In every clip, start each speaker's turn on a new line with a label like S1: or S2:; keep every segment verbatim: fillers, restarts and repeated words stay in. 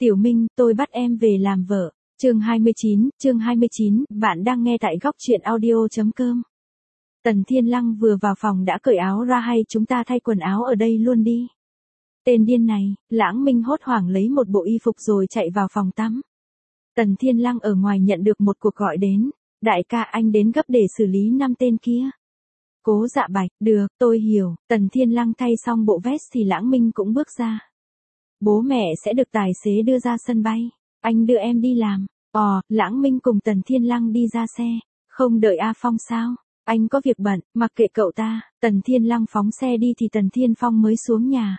S1: Tiểu Minh, tôi bắt em về làm vợ. Chương hai mươi chín, chương hai mươi chín, bạn đang nghe tại góc truyện audio chấm com. Tần Thiên Lăng vừa vào phòng đã cởi áo ra, hay chúng ta thay quần áo ở đây luôn đi. Tên điên này, Lãng Minh hốt hoảng lấy một bộ y phục rồi chạy vào phòng tắm. Tần Thiên Lăng ở ngoài nhận được một cuộc gọi đến. Đại ca, anh đến gấp để xử lý năm tên kia. Cố Dạ Bạch, được, tôi hiểu. Tần Thiên Lăng thay xong bộ vest thì Lãng Minh cũng bước ra. Bố mẹ sẽ được tài xế đưa ra sân bay. Anh đưa em đi làm. Ồ, Lãng Minh cùng Tần Thiên Lăng đi ra xe. Không đợi A Phong sao? Anh có việc bận, mặc kệ cậu ta. Tần Thiên Lăng phóng xe đi thì Tần Thiên Phong mới xuống nhà.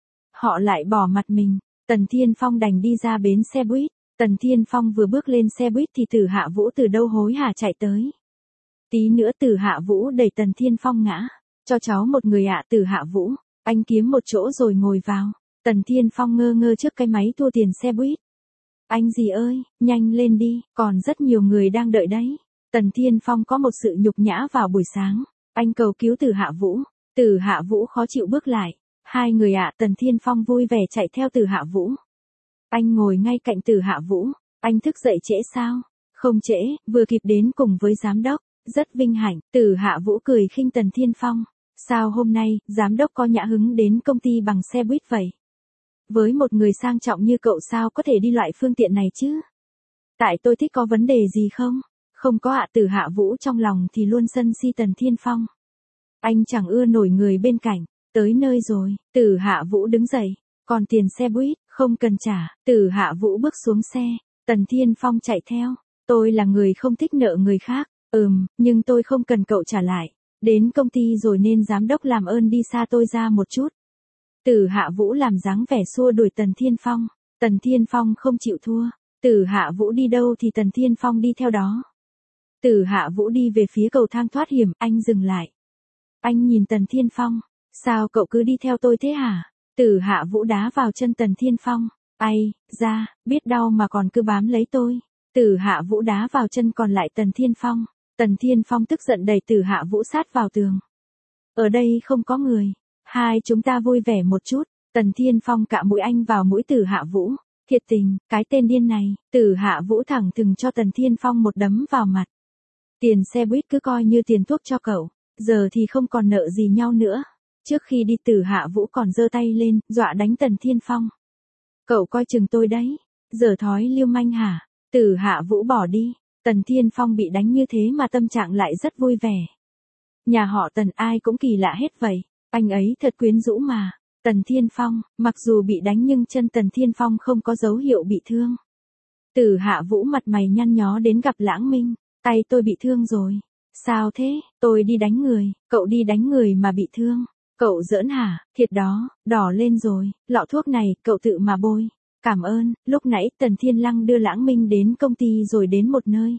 S1: Họ lại bỏ mặt mình. Tần Thiên Phong đành đi ra bến xe buýt. Tần Thiên Phong vừa bước lên xe buýt thì Tử Hạ Vũ từ đâu hối hả chạy tới. Tí nữa Tử Hạ Vũ đẩy Tần Thiên Phong ngã. Cho cháu một người ạ. Tử Hạ Vũ, anh kiếm một chỗ rồi ngồi vào. Tần Thiên Phong ngơ ngơ trước cái máy thu tiền xe buýt. Anh gì ơi, nhanh lên đi, còn rất nhiều người đang đợi đấy. Tần Thiên Phong có một sự nhục nhã vào buổi sáng. Anh cầu cứu Tử Hạ Vũ. Tử Hạ Vũ khó chịu bước lại. Hai người ạ. Tần Thiên Phong vui vẻ chạy theo Tử Hạ Vũ. Anh ngồi ngay cạnh Tử Hạ Vũ. Anh thức dậy trễ sao? Không trễ, vừa kịp đến cùng với giám đốc. Rất vinh hạnh. Tử Hạ Vũ cười khinh Tần Thiên Phong. Sao hôm nay, giám đốc có nhã hứng đến công ty bằng xe buýt vậy? Với một người sang trọng như cậu sao có thể đi loại phương tiện này chứ? Tại tôi thích, có vấn đề gì không? Không có ạ. Tử Hạ Vũ trong lòng thì luôn sân si Tần Thiên Phong. Anh chẳng ưa nổi người bên cạnh. Tới nơi rồi. Tử Hạ Vũ đứng dậy. Còn tiền xe buýt, không cần trả. Tử Hạ Vũ bước xuống xe. Tần Thiên Phong chạy theo. Tôi là người không thích nợ người khác. Ừm, nhưng tôi không cần cậu trả lại. Đến công ty rồi nên giám đốc làm ơn đi xa tôi ra một chút. Tử Hạ Vũ làm dáng vẻ xua đuổi Tần Thiên Phong. Tần Thiên Phong không chịu thua. Tử Hạ Vũ đi đâu thì Tần Thiên Phong đi theo đó. Tử Hạ Vũ đi về phía cầu thang thoát hiểm. Anh dừng lại. Anh nhìn Tần Thiên Phong. Sao cậu cứ đi theo tôi thế hả? Tử Hạ Vũ đá vào chân Tần Thiên Phong. Ai, ra, biết đau mà còn cứ bám lấy tôi. Tử Hạ Vũ đá vào chân còn lại Tần Thiên Phong. Tần Thiên Phong tức giận đẩy Tử Hạ Vũ sát vào tường. Ở đây không có người. Hai chúng ta vui vẻ một chút. Tần Thiên Phong cạ mũi anh vào mũi Tử Hạ Vũ. Thiệt tình, cái tên điên này. Tử Hạ Vũ thẳng thừng cho Tần Thiên Phong một đấm vào mặt. Tiền xe buýt cứ coi như tiền thuốc cho cậu. Giờ thì không còn nợ gì nhau nữa. Trước khi đi Tử Hạ Vũ còn giơ tay lên, dọa đánh Tần Thiên Phong. Cậu coi chừng tôi đấy. Giờ thói lưu manh hả? Tử Hạ Vũ bỏ đi. Tần Thiên Phong bị đánh như thế mà tâm trạng lại rất vui vẻ. Nhà họ Tần ai cũng kỳ lạ hết vậy. Anh ấy thật quyến rũ mà. Tần Thiên Phong, mặc dù bị đánh nhưng chân Tần Thiên Phong không có dấu hiệu bị thương. Tử Hạ Vũ mặt mày nhăn nhó đến gặp Lãng Minh. Tay tôi bị thương rồi. Sao thế? Tôi đi đánh người. Cậu đi đánh người mà bị thương. Cậu giỡn hả? Thiệt đó, đỏ lên rồi. Lọ thuốc này, cậu tự mà bôi. Cảm ơn. Lúc nãy Tần Thiên Lăng đưa Lãng Minh đến công ty rồi đến một nơi.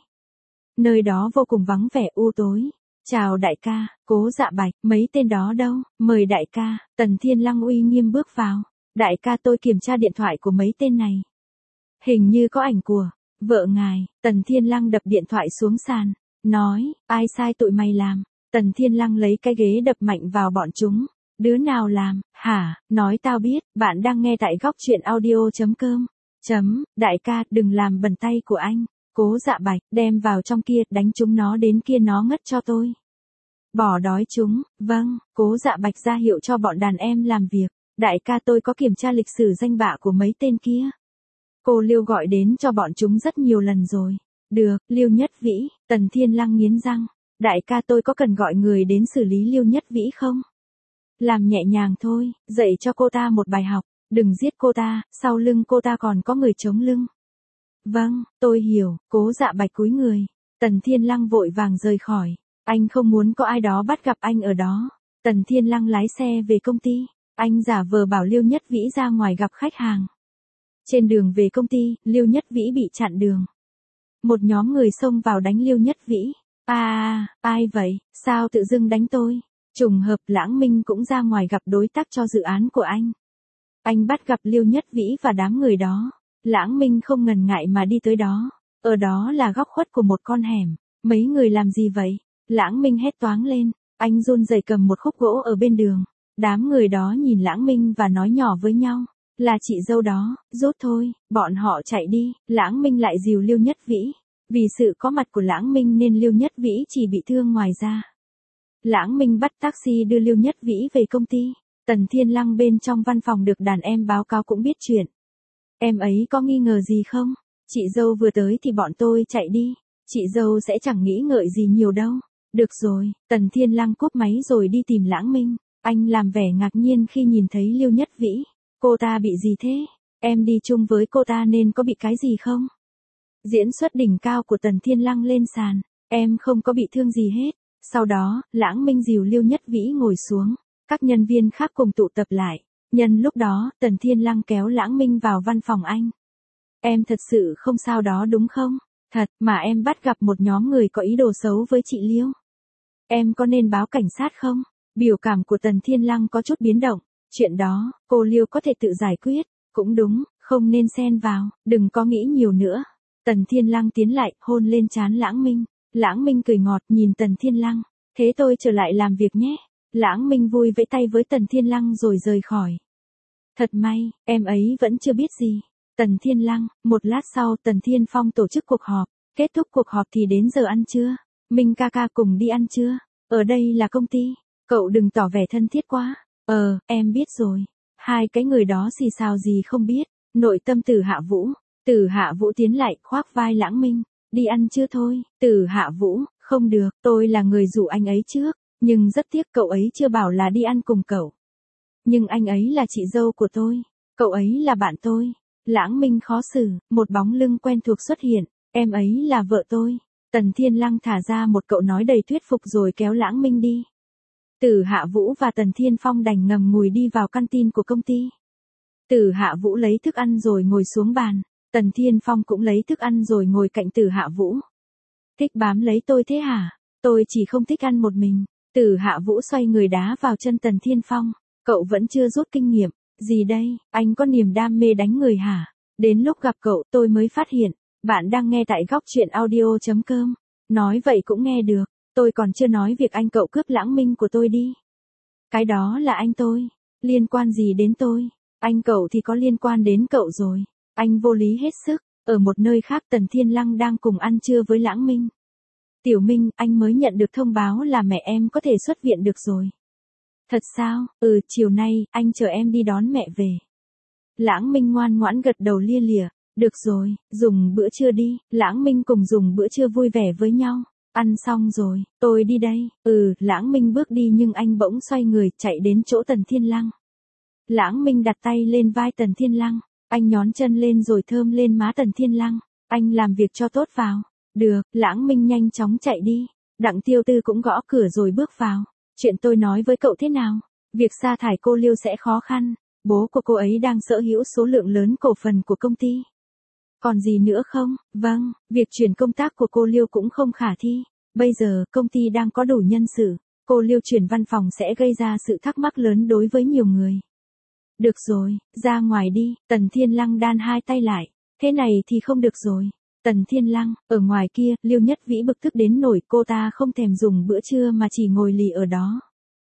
S1: Nơi đó vô cùng vắng vẻ u tối. Chào đại ca, Cố Dạ Bạch, mấy tên đó đâu? Mời đại ca. Tần Thiên Lăng uy nghiêm bước vào. Đại ca, tôi kiểm tra điện thoại của mấy tên này. Hình như có ảnh của vợ ngài. Tần Thiên Lăng đập điện thoại xuống sàn. Nói, ai sai tụi mày làm? Tần Thiên Lăng lấy cái ghế đập mạnh vào bọn chúng. Đứa nào làm? Hả? Nói tao biết. Bạn đang nghe tại góc truyện audio chấm com. Chấm, đại ca, đừng làm bẩn tay của anh. Cố Dạ Bạch, đem vào trong kia, đánh chúng nó đến kia nó ngất cho tôi. Bỏ đói chúng. Vâng. Cố Dạ Bạch ra hiệu cho bọn đàn em làm việc. Đại ca, tôi có kiểm tra lịch sử danh bạ của mấy tên kia. Cô Liêu gọi đến cho bọn chúng rất nhiều lần rồi. Được, Liêu Nhất Vĩ. Tần Thiên Lăng nghiến răng. Đại ca, tôi có cần gọi người đến xử lý Liêu Nhất Vĩ không? Làm nhẹ nhàng thôi, dạy cho cô ta một bài học. Đừng giết cô ta, sau lưng cô ta còn có người chống lưng. Vâng, tôi hiểu. Cố Dạ Bạch cúi người. Tần Thiên Lăng vội vàng rời khỏi. Anh không muốn có ai đó bắt gặp anh ở đó. Tần Thiên Lăng lái xe về công ty. Anh giả vờ bảo Liêu Nhất Vĩ ra ngoài gặp khách hàng. Trên đường về công ty, Liêu Nhất Vĩ bị chặn đường. Một nhóm người xông vào đánh Liêu Nhất Vĩ. À, ai vậy? Sao tự dưng đánh tôi? Trùng hợp Lãng Minh cũng ra ngoài gặp đối tác cho dự án của anh. Anh bắt gặp Liêu Nhất Vĩ và đám người đó. Lãng Minh không ngần ngại mà đi tới đó. Ở đó là góc khuất của một con hẻm. Mấy người làm gì vậy? Lãng Minh hét toáng lên. Anh run rẩy cầm một khúc gỗ ở bên đường. Đám người đó nhìn Lãng Minh và nói nhỏ với nhau. Là chị dâu đó, rút thôi, bọn họ chạy đi, Lãng Minh lại dìu Liêu Nhất Vĩ. Vì sự có mặt của Lãng Minh nên Liêu Nhất Vĩ chỉ bị thương ngoài ra. Lãng Minh bắt taxi đưa Liêu Nhất Vĩ về công ty. Tần Thiên Lăng bên trong văn phòng được đàn em báo cáo cũng biết chuyện. Em ấy có nghi ngờ gì không? Chị dâu vừa tới thì bọn tôi chạy đi. Chị dâu sẽ chẳng nghĩ ngợi gì nhiều đâu. Được rồi, Tần Thiên Lăng cúp máy rồi đi tìm Lãng Minh. Anh làm vẻ ngạc nhiên khi nhìn thấy Liêu Nhất Vĩ. Cô ta bị gì thế? Em đi chung với cô ta nên có bị cái gì không? Diễn xuất đỉnh cao của Tần Thiên Lăng lên sàn. Em không có bị thương gì hết. Sau đó, Lãng Minh dìu Liêu Nhất Vĩ ngồi xuống. Các nhân viên khác cùng tụ tập lại. Nhân lúc đó, Tần Thiên Lăng kéo Lãng Minh vào văn phòng anh. Em thật sự không sao đó đúng không? Thật, mà em bắt gặp một nhóm người có ý đồ xấu với chị Liêu. Em có nên báo cảnh sát không? Biểu cảm của Tần Thiên Lăng có chút biến động. Chuyện đó, cô Liêu có thể tự giải quyết. Cũng đúng, không nên xen vào, đừng có nghĩ nhiều nữa. Tần Thiên Lăng tiến lại, hôn lên trán Lãng Minh. Lãng Minh cười ngọt nhìn Tần Thiên Lăng. Thế tôi trở lại làm việc nhé. Lãng Minh vui vẫy tay với Tần Thiên Lăng rồi rời khỏi. Thật may, em ấy vẫn chưa biết gì. Tần Thiên Lăng, một lát sau Tần Thiên Phong tổ chức cuộc họp. Kết thúc cuộc họp thì đến giờ ăn trưa. Minh ca ca cùng đi ăn trưa. Ở đây là công ty. Cậu đừng tỏ vẻ thân thiết quá. Ờ, em biết rồi. Hai cái người đó xì xào gì không biết. Nội tâm Tử Hạ Vũ. Tử Hạ Vũ tiến lại khoác vai Lãng Minh. Đi ăn trưa thôi. Tử Hạ Vũ, không được, tôi là người rủ anh ấy trước. Nhưng rất tiếc cậu ấy chưa bảo là đi ăn cùng cậu. Nhưng anh ấy là chị dâu của tôi. Cậu ấy là bạn tôi. Lãng Minh khó xử, một bóng lưng quen thuộc xuất hiện. Em ấy là vợ tôi. Tần Thiên Lăng thả ra một câu nói đầy thuyết phục rồi kéo Lãng Minh đi. Tử Hạ Vũ và Tần Thiên Phong đành ngầm ngùi đi vào canteen của công ty. Tử Hạ Vũ lấy thức ăn rồi ngồi xuống bàn. Tần Thiên Phong cũng lấy thức ăn rồi ngồi cạnh Tử Hạ Vũ. Thích bám lấy tôi thế hả? Tôi chỉ không thích ăn một mình. Tử Hạ Vũ xoay người đá vào chân Tần Thiên Phong. Cậu vẫn chưa rút kinh nghiệm. Gì đây, anh có niềm đam mê đánh người hả? Đến lúc gặp cậu tôi mới phát hiện. Bạn đang nghe tại góc truyện audio chấm com. Nói vậy cũng nghe được. Tôi còn chưa nói việc anh cậu cướp Lãng Minh của tôi đi. Cái đó là anh tôi. Liên quan gì đến tôi? Anh cậu thì có liên quan đến cậu rồi. Anh vô lý hết sức. Ở một nơi khác Tần Thiên Lăng đang cùng ăn trưa với Lãng Minh. Tiểu Minh, anh mới nhận được thông báo là mẹ em có thể xuất viện được rồi. Thật sao? Ừ, chiều nay, anh chờ em đi đón mẹ về. Lãng Minh ngoan ngoãn gật đầu lia lịa. Được rồi, dùng bữa trưa đi. Lãng Minh cùng dùng bữa trưa vui vẻ với nhau. Ăn xong rồi, tôi đi đây. Ừ, Lãng Minh bước đi nhưng anh bỗng xoay người chạy đến chỗ Tần Thiên Lăng. Lãng Minh đặt tay lên vai Tần Thiên Lăng. Anh nhón chân lên rồi thơm lên má Tần Thiên Lăng. Anh làm việc cho tốt vào. Được, Lãng Minh nhanh chóng chạy đi. Đặng Tiêu Tư cũng gõ cửa rồi bước vào. Chuyện tôi nói với cậu thế nào? Việc sa thải cô Liêu sẽ khó khăn. Bố của cô ấy đang sở hữu số lượng lớn cổ phần của công ty. Còn gì nữa không? Vâng, việc chuyển công tác của cô Liêu cũng không khả thi. Bây giờ, công ty đang có đủ nhân sự. Cô Liêu chuyển văn phòng sẽ gây ra sự thắc mắc lớn đối với nhiều người. Được rồi, ra ngoài đi. Tần Thiên Lăng đan hai tay lại. Thế này thì không được rồi. Tần Thiên Lăng, ở ngoài kia, Liêu Nhất Vĩ bực tức đến nổi cô ta không thèm dùng bữa trưa mà chỉ ngồi lì ở đó.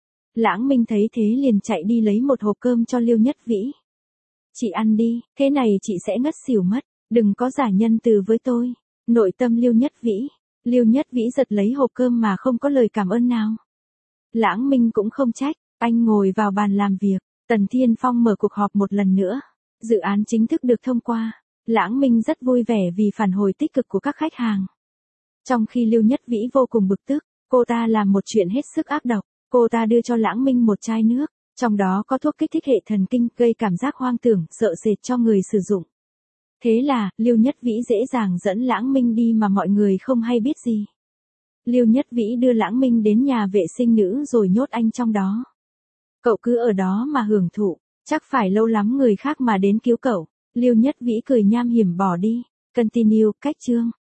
S1: Lãng Minh thấy thế liền chạy đi lấy một hộp cơm cho Liêu Nhất Vĩ. Chị ăn đi, thế này chị sẽ ngất xỉu mất. Đừng có giả nhân từ với tôi. Nội tâm Liêu Nhất Vĩ. Liêu Nhất Vĩ giật lấy hộp cơm mà không có lời cảm ơn nào. Lãng Minh cũng không trách. Anh ngồi vào bàn làm việc. Tần Thiên Phong mở cuộc họp một lần nữa. Dự án chính thức được thông qua. Lãng Minh rất vui vẻ vì phản hồi tích cực của các khách hàng. Trong khi Liêu Nhất Vĩ vô cùng bực tức, cô ta làm một chuyện hết sức ác độc. Cô ta đưa cho Lãng Minh một chai nước. Trong đó có thuốc kích thích hệ thần kinh gây cảm giác hoang tưởng, sợ sệt cho người sử dụng. Thế là, Liêu Nhất Vĩ dễ dàng dẫn Lãng Minh đi mà mọi người không hay biết gì. Liêu Nhất Vĩ đưa Lãng Minh đến nhà vệ sinh nữ rồi nhốt anh trong đó. Cậu cứ ở đó mà hưởng thụ, chắc phải lâu lắm người khác mà đến cứu cậu. Liêu Nhất Vĩ cười nham hiểm bỏ đi. Continue, cách chương.